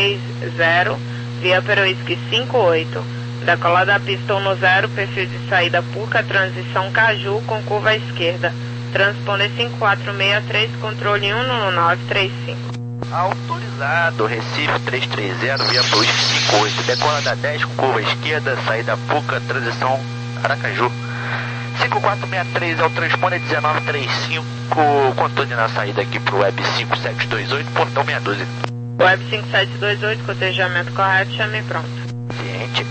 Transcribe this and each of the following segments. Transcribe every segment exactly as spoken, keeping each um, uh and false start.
três zero, via para o whisky cinco oito. Decolar da pista no zero, perfil de saída Puca, transição Caju com curva à esquerda. Transponder cinco quatro seis três, controle um nove três cinco. Autorizado, Recife três três zero, via para o whisky cinco oito. Decola da dez com curva à esquerda, saída Puca, transição Aracaju. cinco quatro seis três é o transponder dezenove trinta e cinco, controle na saída aqui para o Web cinco sete dois oito, portão meia dúzia. Web cinco sete dois oito, cotejamento correto, chame pronto. Ciente.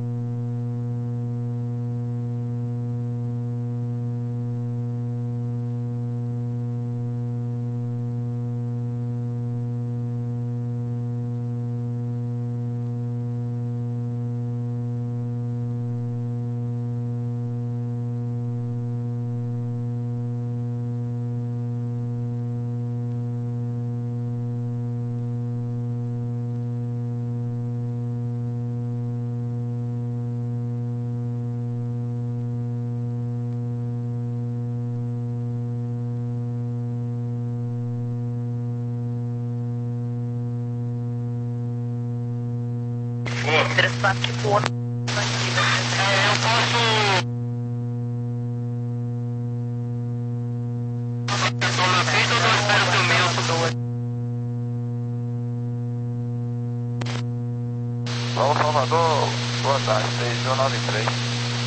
Interessante por eu posso estou na pista ou eu espero que o meu Vamos Salvador, boa tarde, três mil noventa e três.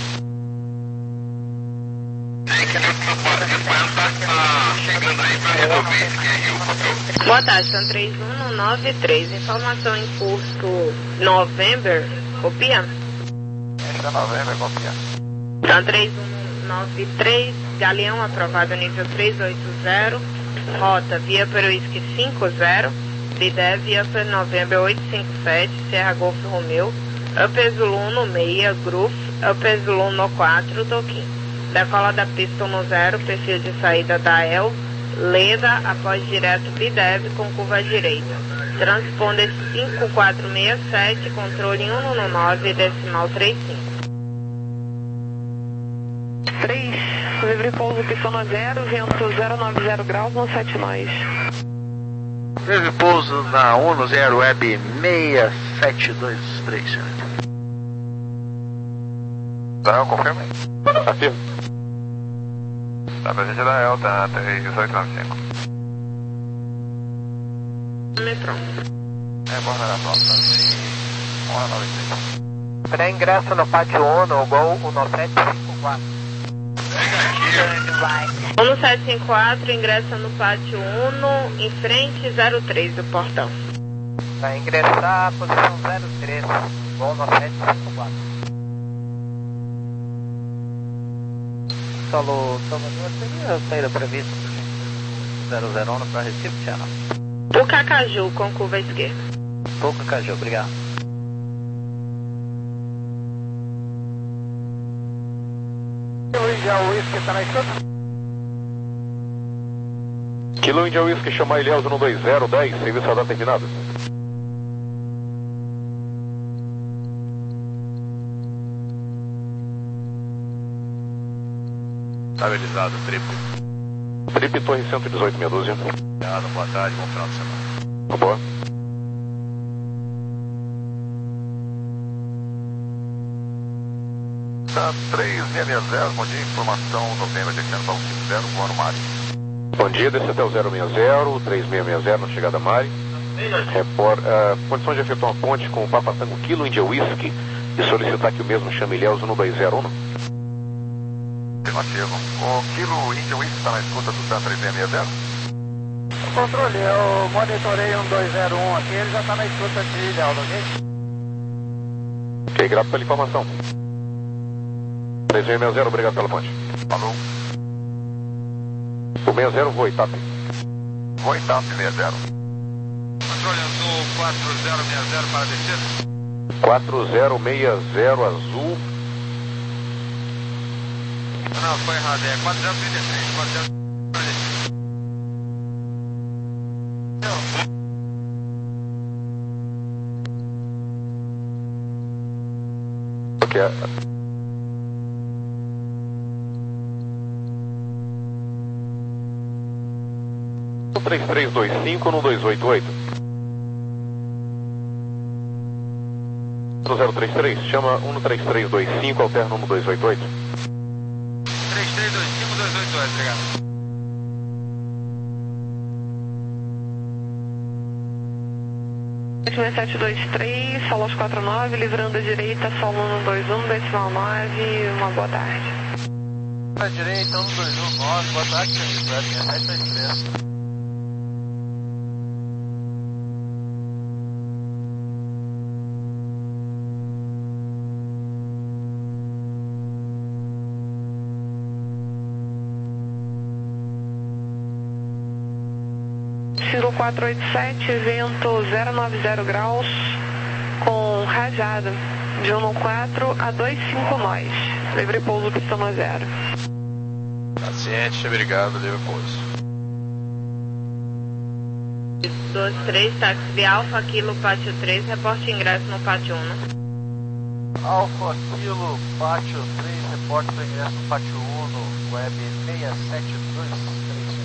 chegando aí para resolver isso que é Rio. Boa tarde, são três um nove três. Informação em curso November, copia? Esta novembro é copia. São três um nove três, Galeão aprovado nível trezentos e oitenta, rota via para o whisky cinco zero, B D E via para November oitocentos e cinquenta e sete, Serra Golf Romeu, Upper Zulu no seis, Groove, Upper Zulu no quatro, Toquim. Decola da pista no zero, perfil de saída da El, Leda, após direto B D E V com curva à direita. Transponder cinco quatro seis sete, controle um nove, decimal trinta e cinco. três, livre pouso, pista no zero, vento zero nove zero graus, no sete nós. Livre pouso na um no zero, web seis sete dois três. Tá, eu confirmo aí. Afirmo. Tá, presente da Elta, três oito nove cinco. Pronto. É, bom, era pronto, tá? um nove três. Pré-ingresso no pátio Uno, Gol um sete cinco quatro. um sete cinco quatro, ingressa no pátio um, em frente zero três do portão. Vai ingressar, posição zero três, Gol um sete cinco quatro. Solo Salvador, seria a saída prevista zero zero um para Recife, Channel? Puca Caju com curva à esquerda. Puca Caju, obrigado. Já o Whisky está na escuta? Kilo India Whisky, chamar Ilhéus um dois zero dez, serviço radar terminado. Estabilizado, triplo. Trip Torre cento e dezoito, meia dúzia. Obrigado, boa tarde, bom final de semana. Boa. Tá, três seis seis zero, bom dia, informação, novembro, descendo para um cinco zero, boa no Mari. Bom dia, desce até o zero seis zero, três seis seis zero, na chegada Mari. Repor, uh, condição de efetuar uma ponte com o Papa Tango Kilo India Whisky e solicitar que o mesmo chame Ilhéus um dois zero um. Afirmativo. O Kilo India Whisky está na escuta do TAM três seis seis zero? O controle, eu monitorei um dois zero um aqui, ele já está na escuta de Ilhéus, ok? Ok, grato pela informação. três seis seis zero, obrigado pela ponte. Falou. O seis zero, vou, Itap. Vou Itap seis zero. Controle azul quatro zero seis zero para descer. quatro zero seis zero azul. Não, foi errado, é quatro zero trinta e três, quatro zero para descer. Ok. três três dois cinco no dois oito oito. zero três três, chama um três três dois cinco, alterna um dois oito oito. três três dois cinco dois oito oito, obrigado. seis sete dois três, solo aos quatro nove, livrando a direita, solo um dois um, decimal nove, uma boa tarde. À direita, um dois um nove, boa tarde, seis sete dois três. Ciro quatro oito sete, vento zero nove zero graus, com rajada de um quatro a dois cinco nós. Livre pouso, pistão no zero. Paciente, obrigado, livre pouso. dois três, táxi Alfa, Kilo, pátio três, reporte ingresso no pátio um. Alfa, Kilo, pátio três, reporte do ingresso no pátio um, web seis sete dois três.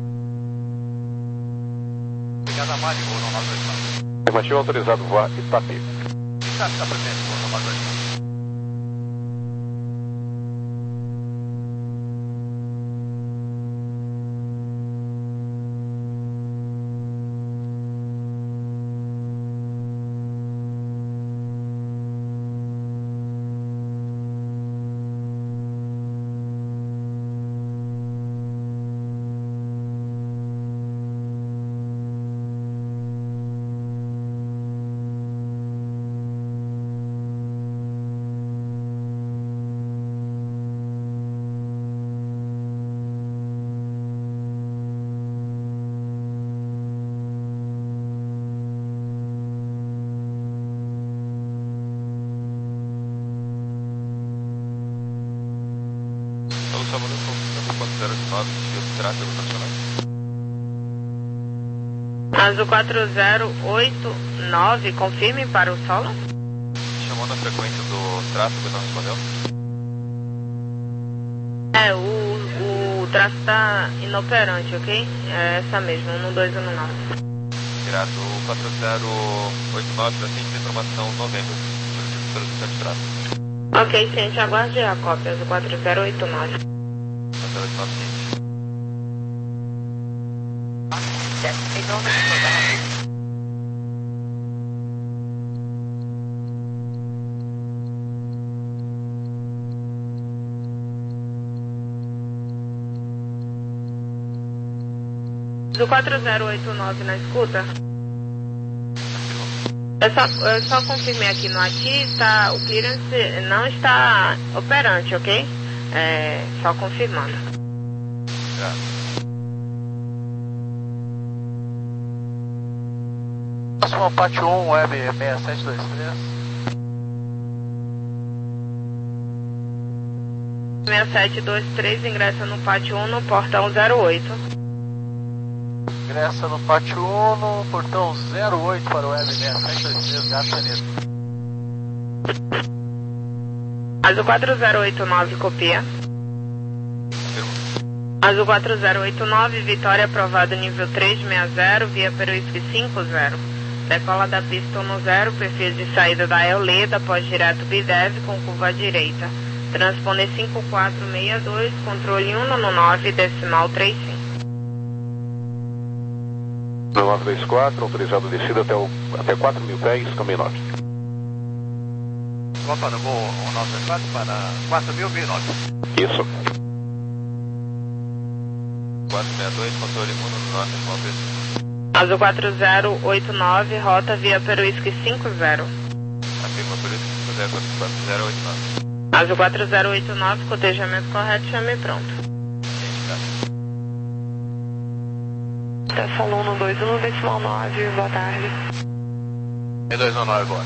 Obrigado, Mário, vou no nove dois nove. Afirmativo autorizado, voar Itapi. Itapi está presente, vou no nove dois nove. Azul quatro zero oito nove, confirme para o solo. Chamando a frequência do tráfego, não respondeu? É, o, o tráfego está inoperante, ok? É essa mesmo, um dois um nove. Grato, quatro zero oito nove, para ciente de informação, novembro. Solicito solicitação de tráfego. Ok, ciente, aguarde a cópia, Azul quatro zero oito nove. quatro zero oito nove, ciente. Do quatro zero oito nove na escuta? Eu só, eu só confirmei aqui no A T I, tá, o clearance não está operante, ok? É, só confirmando. Grato. Próximo pátio um, web seis sete dois três. seis sete dois três, ingressa no pátio um no portão zero oito. Ingressa no pátio um no portão zero oito para o web seis sete dois três, Gato Janeiro. Azul quatro zero oito nove, copia. Azul quatro zero oito nove, Vitória aprovado nível três seis zero, via Peruísque cinco zero. Decola da pista no zero, perfil de saída da Euleda, pós-direto Bidev com curva à direita. Transponder cinco quatro seis dois, controle um no nove, decimal trinta e cinco. nove dois quatro, autorizado descida até, o, até quatro mil pés, caminho norte. Opa, no voo nove dois quatro para quatro mil e nove. Isso. quatro seis dois, controle um no norte, decimal trinta e cinco. Azul quatro zero oito nove, rota via Peruísque cinco zero. Afirma Peruísque cinco zero, quatro zero oito nove. Azul quatro zero oito nove, cotejamento correto, chame pronto. Tá solo um dois um, decimal nove, boa tarde. E dois um nove, boa.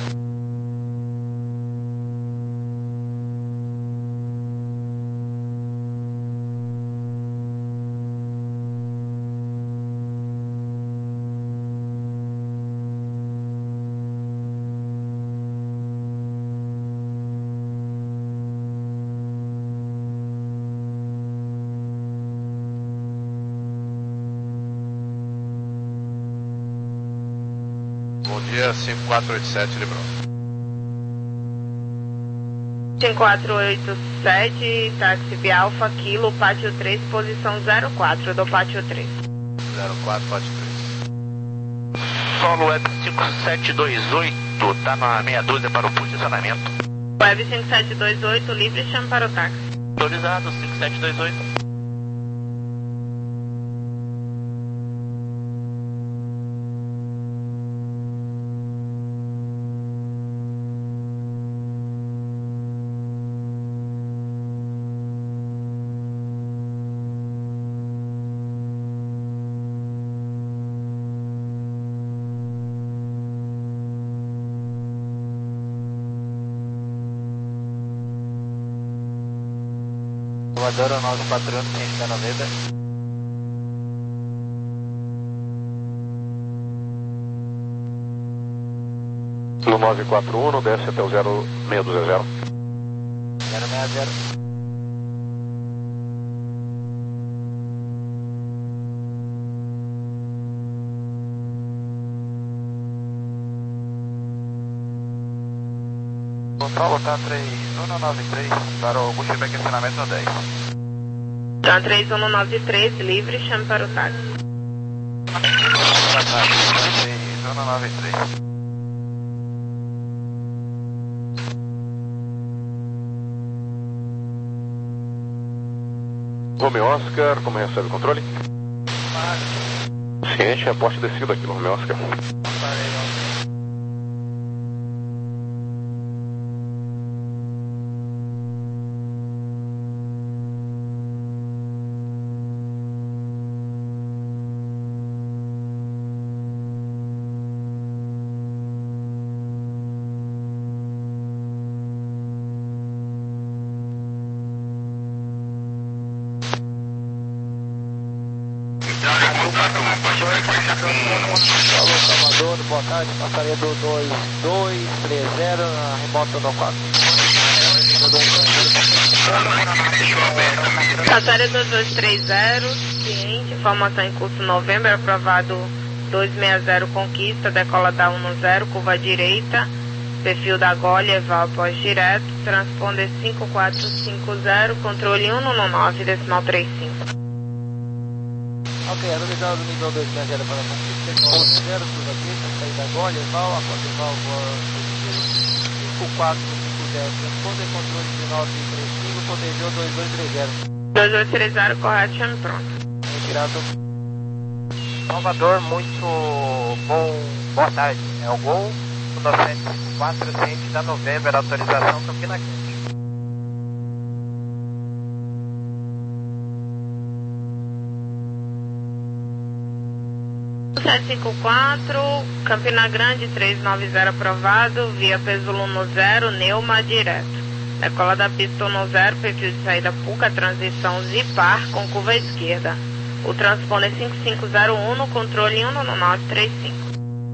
Bom dia, cinco quatro oito sete, Librão. cinco quatro oito sete, táxi Via Alfa, Kilo, Pátio três, posição zero quatro do Pátio três. zero quatro, Pátio três. Solo Web cinco sete dois oito, tá na meia dúzia para o posicionamento. Web cinco sete dois oito, livre, chame para o táxi. Autorizado, cinco sete dois oito. Salvador, nove quatro um, ciente da November. No nove quatro um, desce até o zero seis dois zero. zero seis zero. Control tá três um nove três para o pushback acionamento no dez. Tá três um nove três, livre, chame para o táxi. três um nove três. Romeo Oscar, como recebe o controle? Ciente, reporte descido aqui no Romeo Oscar. Alô, Salvador, boa tarde, passaria do dois dois três zero, na remota do quatro. Passaria do dois três zero, ciente, informação em curso novembro, aprovado dois seis zero Conquista, decola da um zero, curva direita, perfil da Gólea, eval após direto, transponder cinco quatro cinco zero, controle um nove, decimal trinta e cinco. Ok, analisado o nível dois seis zero para a Conquista, decola um zero, curva direita, saída da Gólea, eval, após eval, cinco quatro cinco zero, transponder controle de nove três cinco, protegeu dois dois três zero. dois dois três zero, correto, chame pronto. Retirado. Salvador, muito bom, boa tarde. É o Gol, o novecentos e cinquenta e quatro, ciente da November, autorização Campina Grande. sete cinco quatro, Campina Grande, três nove zero aprovado, via Pesulo no zero, Neuma direto. Decola da pista no zero, perfil de saída Puca, transição Zipar com curva esquerda. O transponder cinco cinco zero um, no controle um nove três cinco.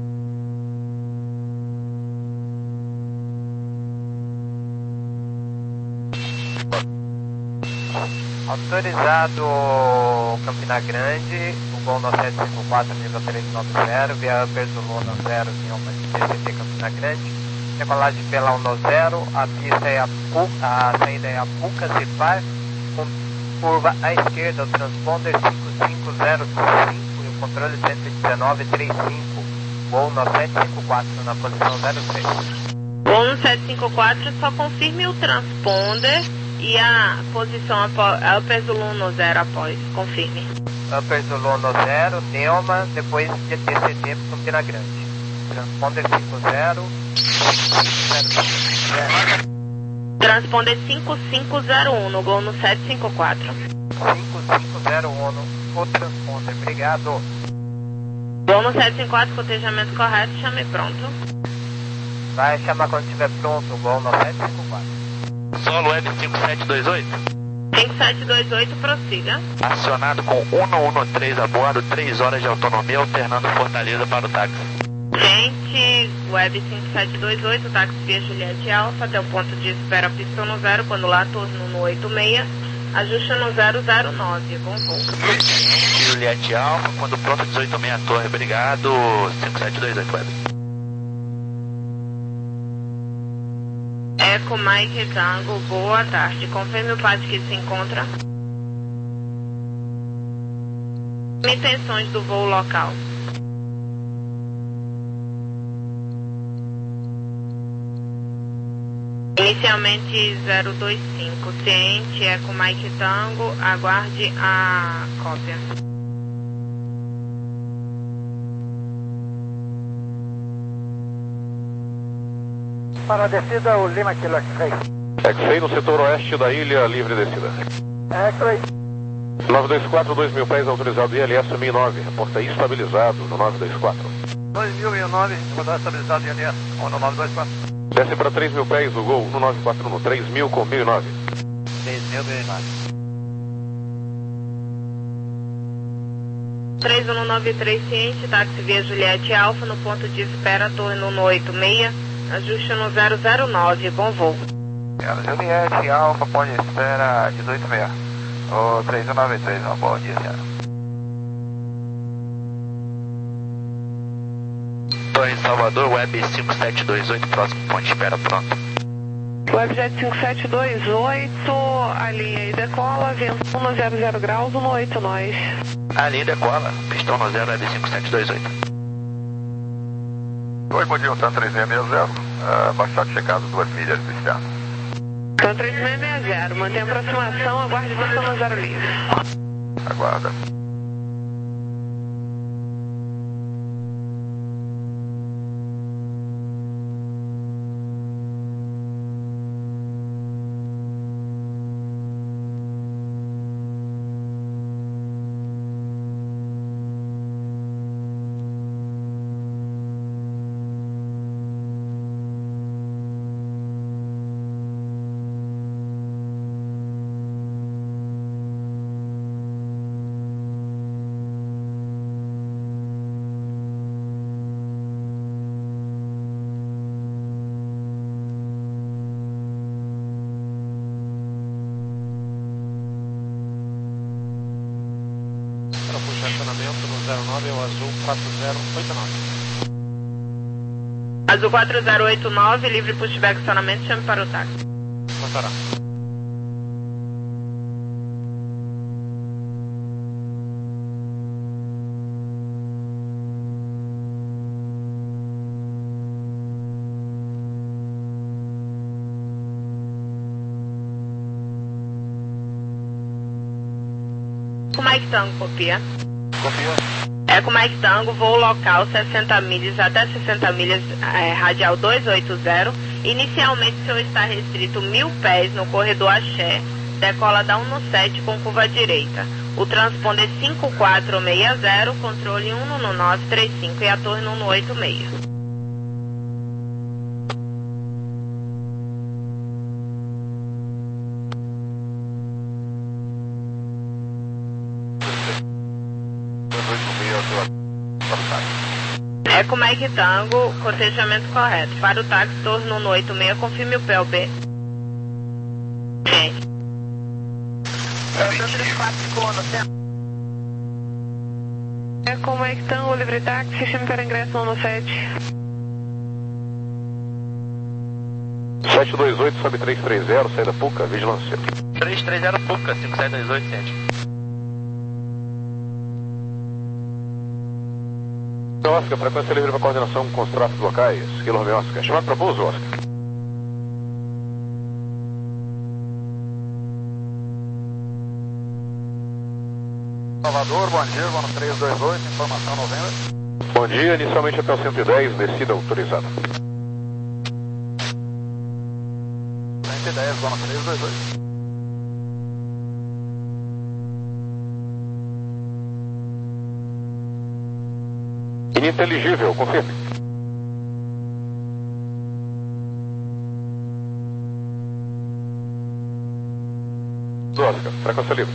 Autorizado Campina Grande, o Gol no sete cinco quatro, nível três nove zero, via Pesulo no zero, Neuma de T C T Campina Grande. Decolagem pela um zero, a pista é a Puca, a saída é a Puca, Zipar, com curva à esquerda, o transponder cinco cinco zero cinco e o controle cento e dezenove trinta e cinco, Gol no sete cinco quatro na posição zero três. Gol no sete cinco quatro, só confirme o transponder e a posição após, Upper Zulu no zero após, confirme. Upper Zulu no zero, Neuma, depois de T C T Campina Grande. Transponder cinco zero, Transponder cinco cinco zero um, no Gol no sete cinco quatro. cinco cinco zero um, o transponder, obrigado. Gol no sete cinco quatro, cotejamento correto, chame pronto. Vai chamar quando estiver pronto, o Gol no sete cinco quatro. Solo Web cinco sete dois oito. cinco sete dois oito, prossiga. Acionado com um um três a bordo, três horas de autonomia, alternando Fortaleza para o táxi. Gente, Web cinco sete dois oito, táxi via Juliette Alfa, até o ponto de espera pistão no zero, quando lá torno no oito seis, ajusta no zero zero nove, bom voo. Juliette Alfa, quando pronto dezoito seis Torre, obrigado, cinco sete dois oito Web. Eco Mike Tango, boa tarde. Confirme o pátio que se encontra. Intenções do voo local. Inicialmente zero dois cinco, ciente, Eco Mike Tango, aguarde a cópia. Para a descida, o Lima Kilo X-Ray. X-Ray no setor oeste da ilha, livre descida. X-Ray. nove dois quatro, dois mil pés, autorizado I L S mil e nove, reporta estabilizado no nove dois quatro. dois mil e nove, rodar estabilizado em I L S, no nove dois quatro. Desce para três mil pés, o Gol, no nove quatro um, três mil com mil e nove. três mil e nove. três um nove três, ciente, táxi via Juliette Alfa, no ponto de espera, torre no oito seis, ajuste no zero zero nove, bom voo. Juliette Alfa, ponto de espera dezoito seis. O três um nove três, um bom dia, senhora. Torre Salvador, Web cinco sete dois oito, próximo ponto de espera, pronto. Webjet cinco sete dois oito, a linha e decola, vento um zero zero graus, um oito nós. A linha decola, pistão no zero, Web cinco sete dois oito. Oi, bom dia, Tan três seis seis zero, uh, baixado checado, duas milhas do externo. Então três seis seis zero, mantém a aproximação, aguarde descendo no zero livre. Aguarda. Para puxar acionamento no zero nove é o Azul quatro zero oito nove. Azul quatro zero oito nove, livre pushback acionamento, chame para o táxi. Passará. Eco Mike Tango, copia. Copiou. Eco Mike Tango, voo local sessenta milhas até sessenta milhas, é, radial duzentos e oitenta. Inicialmente o senhor está restrito mil pés no corredor Axé, decola da um sete com curva à direita. O transponder cinco quatro seis zero, controle um no nove três cinco e a torre no oito seis. Eco Mike Tango, cotejamento correto. Para o táxi, torre no oito seis, confirme o P L B. Gente. Eco Mike Tango, livre táxi, chame para ingresso no sete. sete dois oito, sobe três três zero, saída Puca, vigilância. três três zero Puca, cinco sete dois oito, ciente. Oscar, frequência livre para coordenação com os tráficos locais. Kilo Romeo Oscar. Chamado para pouso, Oscar. Salvador, bom dia, vamos três dois oito, informação novembro. Bom dia, inicialmente até o cento e dez, descida autorizada. cento e dez, vamos três dois oito. Ininteligível, confirme. Oscar, frequência livre.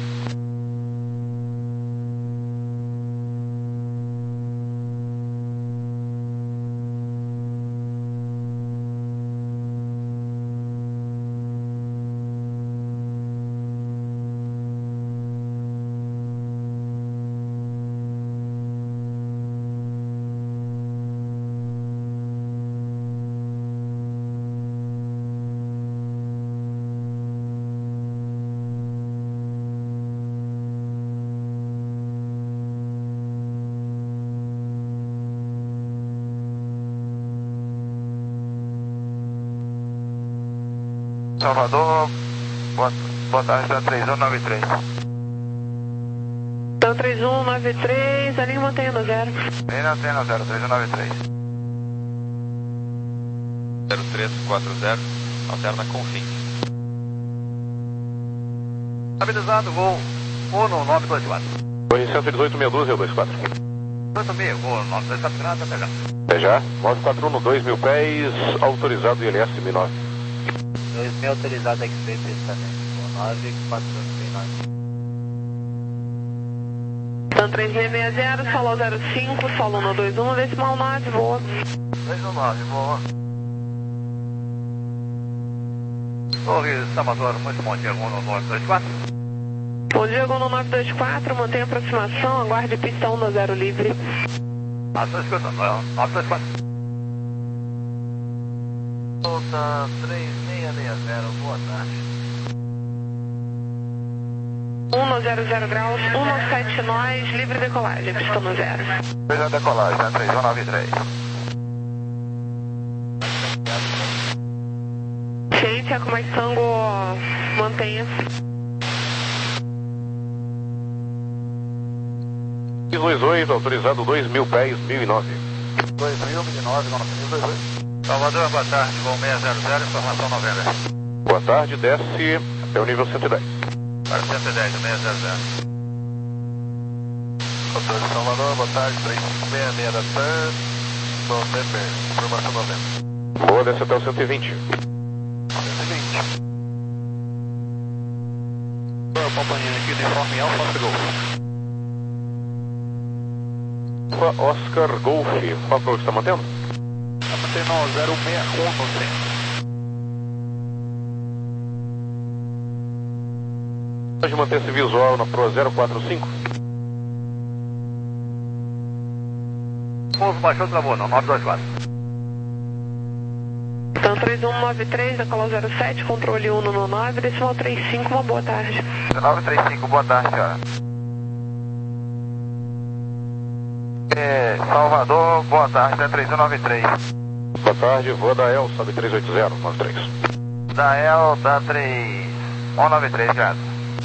Salvador, boa, boa tarde, da três um nove três. Então três um nove três, a linha mantendo zero. Linha antena zero, três um nove três. zero três quatro zero, alterna com fim. Habilitado, voo um no nove dois quatro. Corre cento e dezoito, meia dúzia, dois quatro. oito mil, voo nove dois quatro, grande, até já. Até já. nove quatro um no dois mil pés, autorizado I L S M nove. dois mil autorizado X-Ray também. nove quatro seis nove. Então três seis seis zero, solo zero cinco, solo um dois um, decimal nove, voa. dois um nove, voa. Torre Salvador, muito bom dia, um no nove dois quatro. Bom dia, Gol no nove dois quatro, mantenha aproximação, aguarde pista um no zero livre. Ah, estou escutando, nove dois quatro. Volta três seis seis zero, boa tarde. um no zero zero graus, um no sete nós, livre decolagem, pista no zero. Veja a decolagem, né? três um nove três. Shade, Eco mais Tango, mantenha. dois oito, autorizado dois mil pés, mil e nove. dois mil, mil e nove, nove mil, dois oito. Salvador, boa tarde, voo seis zero zero, informação novembro. Boa tarde, desce até o nível cento e dez. Para cento e dez, seis zero zero. Controle Salvador, boa tarde, três cinco seis seis da TAM, novembro, informação novembro. Boa, desce até o cento e vinte. cento e vinte. Estou acompanhando aqui o uniforme Alfa Oscar Golf. Alfa Oscar Golf, qual que você está mantendo? Está mantendo zero seis um no centro. Pode manter esse visual na Pro zero quatro cinco. Pouso baixou, travou, não, nove dois quatro. Então três um nove três, decolar zero sete, controle um no nove, decimal três cinco, uma boa tarde. nove três cinco, boa tarde, senhora. É, Salvador, boa tarde, da três um nove três. Boa tarde, voa da El, sobe três oito zero, nove três. Da El, da três um nove três, gato.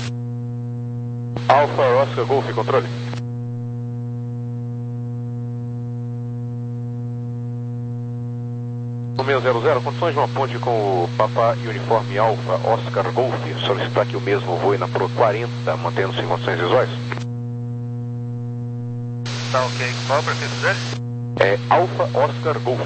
Alfa Oscar Golf, controle. No seis zero zero, condições de uma ponte com o Papa e uniforme Alfa Oscar Golf, solicitar que o mesmo voe na Pro quarenta, mantendo-se em condições visuais. Tá ok, qual é o prefixo dele? É Alfa Oscar Golf.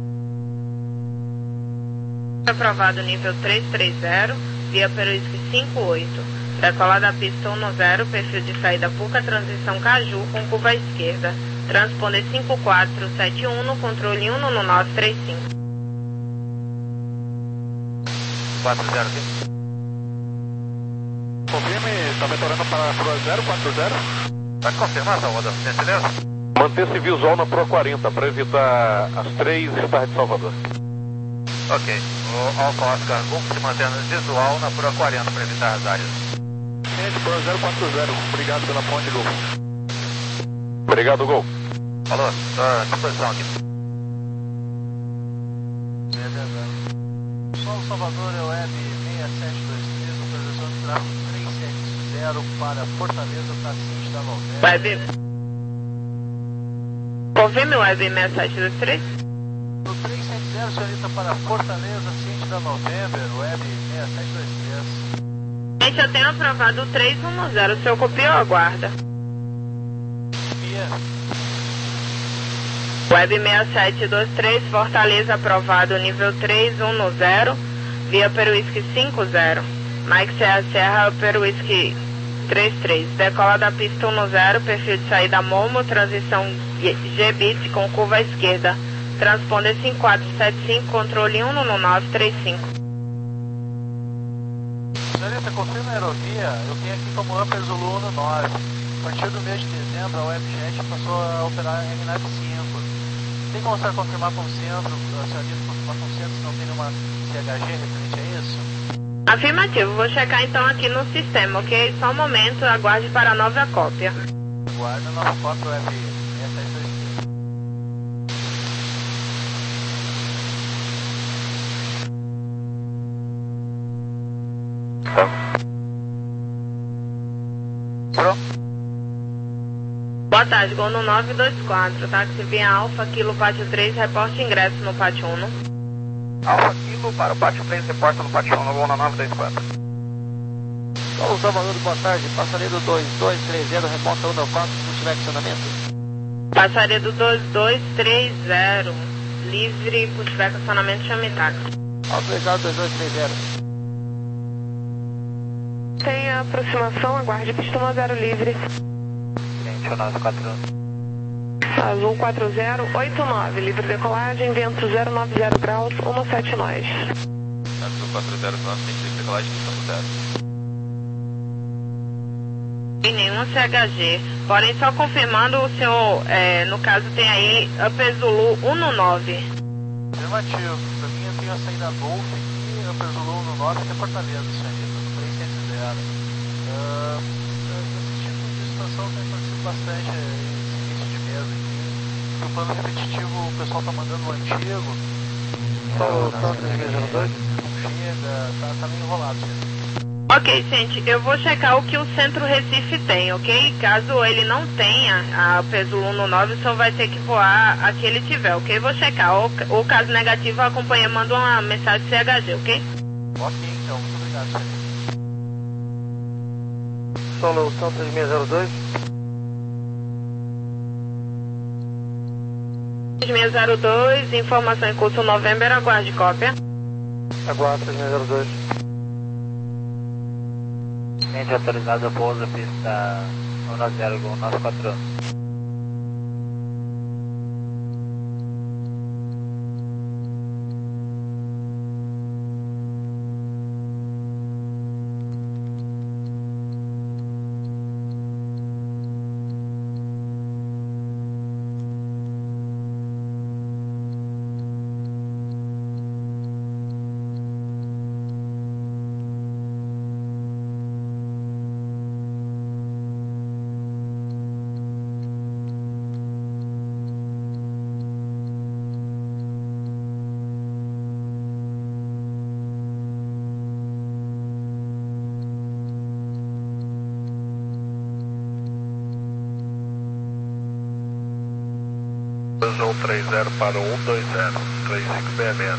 Aprovado nível trezentos e trinta, via Peruísque cinco oito. Decolar da pista um no zero, perfil de saída Puca, transição Caju, com curva à esquerda. Transponder cinco quatro sete um no controle um no nove três cinco. quatro zero aqui. Confirme, está vetorando para Pro zero quatro zero. Pode confirmar, Salvador, gentileza? Manter-se visual na Pro quarenta para evitar as três estar de Salvador. Ok, o Alfa Oscar Golf se mantendo visual na Pro quarenta para evitar as áreas. Gente, Pro zero quatro zero, obrigado pela ponte, Gol. Obrigado, Gol. Alô, estou à disposição aqui. Solo Salvador, é o Web seis sete dois três, autorização de tráfego três sete zero para Fortaleza, Tacite da Novembro. Web. Confirme o Web seis sete dois três. No três sete zero, senhorita, para Fortaleza, Ciente da Novembro, Web seis sete dois três. Gente, eu tenho aprovado o três um zero, o senhor copiou ou aguarda? Copia. Web seis sete dois três, Fortaleza aprovado nível três um zero, via Peruísque cinco zero. Mike Serra Serra, Peruísque três três. Decola da pista um zero, perfil de saída Momo, transição G-Bit com curva à esquerda. Transponder cinco quatro sete cinco, controle um no nove três cinco. Senhorita, confirma a aerovia. Eu tenho aqui como Upper Zulu no nove. A partir do mês de dezembro, a WebJet passou a operar M nove cinco. Tem como você confirmar com o centro, a senhorita confirmar com o centro se não tem nenhuma C H G referente a isso? Afirmativo, vou checar então aqui no sistema, ok? Só um momento, aguarde para a nova cópia. Aguarde a nova cópia Web seis sete dois três. Tá. Pronto. Boa tarde, Gol no nove dois quatro, táxi via Alfa, Kilo, Pátio três, reporte ingresso no Pátio um. Alfa Kilo para o Pátio três, reporta no Pátio um, Gol no nove dois quatro. Paulo Salvador, boa tarde, passaredo dois dois três zero, remonta um quatro, se tiver acionamento. Passaredo dois dois três zero, livre, por tiver acionamento, chame táxi. Autorizado dois dois três zero. Tem aproximação, aguarde pista um zero livre. Cliente nove quatro um. Azul quatro zero oito nove, livre decolagem, vento zero nove zero graus, um sete nós. Azul quatro zero nove, tem livre decolagem, pista zero. Tem nenhum C H G, porém só confirmando o senhor, é, no caso tem aí Upper Zulu um no nove. Afirmativo, pra mim eu tenho a saída Golf aqui, Upper Zulu um no nove, até Fortaleza, senhorita, no três cento zero. Uh, esse tipo de situação tem acontecido bastante esse início de mês aqui. No plano repetitivo o pessoal tá mandando o antigo. Só o três seis zero dois? Chega, tá, tá meio enrolado, senhorita. Ok, gente, eu vou checar o que o Centro Recife tem, ok? Caso ele não tenha a Upper Zulu um no nove, o senhor vai ter que voar a que ele tiver, ok? Vou checar. O, o caso negativo, a companhia manda uma mensagem C H G, ok? Ok, então, muito obrigado, senhorita. Solução três seis zero dois. três seis zero dois, informação em curso November, aguarde cópia. Aguardo três seis zero dois. Cliente autorizado, pousa pista um zero, Gol nove quatro um. um três zero para o um dois zero, três cinco seis seis.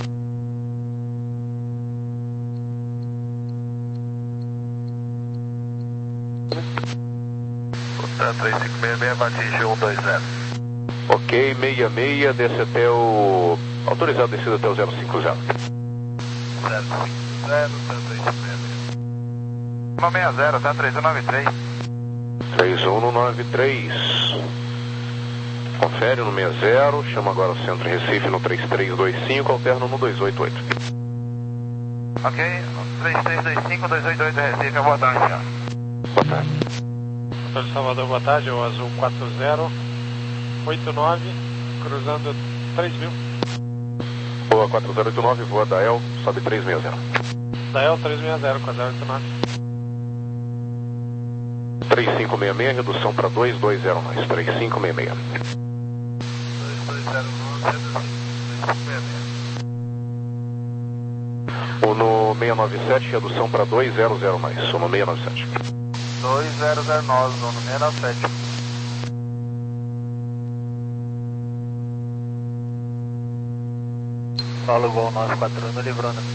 Portanto, três cinco seis seis vai atingir um dois zero. Ok, seis seis, desce até o... Autorizado, descida até o zero cinco zero. zero cinco zero, três cinco seis seis. um seis zero, tá três um nove três. três um nove três. Confere no seis zero, chama agora o Centro Recife no três três dois cinco, alterna no dois oito oito. Ok, três três dois cinco, dois oito oito Recife, boa tarde já. Boa tarde. Doutor Salvador, boa tarde, é o Azul quatro zero oito nove, cruzando três mil. Boa, quatro zero oito nove, voa da El, sobe três seis zero. Da El três seis zero, quatro zero oito nove. três cinco seis seis, redução para dois dois zero mais, três cinco seis seis. O no seis nove sete, redução para dois zero zero mais, o no seis nove sete. dois zero zero nove, no seis nove sete. Paulo Gol nove quatro um, livrou na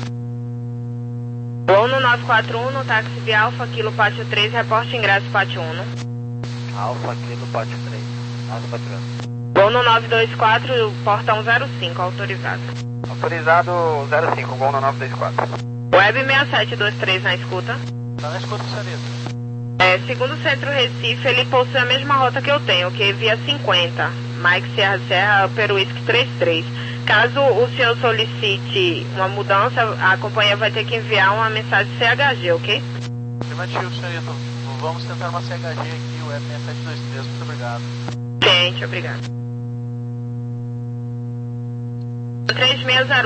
Gol no nove quatro um, no táxi via Alfa, Kilo, Pátio três, reporte ingresso Pátio um. Alfa Kilo, Pátio três, nove quatro um. Gol no nove dois quatro, portão zero cinco, autorizado. Autorizado zero cinco, Gol no nove dois quatro. Web seis sete dois três na escuta. Tá na escuta, senhorita. É, segundo o Centro Recife, ele possui a mesma rota que eu tenho, que é via cinquenta, Mike Serra Serra, Upper Whisky trinta e três. Caso o senhor solicite uma mudança, a companhia vai ter que enviar uma mensagem C H G, ok? Afirmativo, senhorita. Vamos tentar uma C H G aqui, o Web seis sete dois três, muito obrigado. Gente, obrigado. três seis zero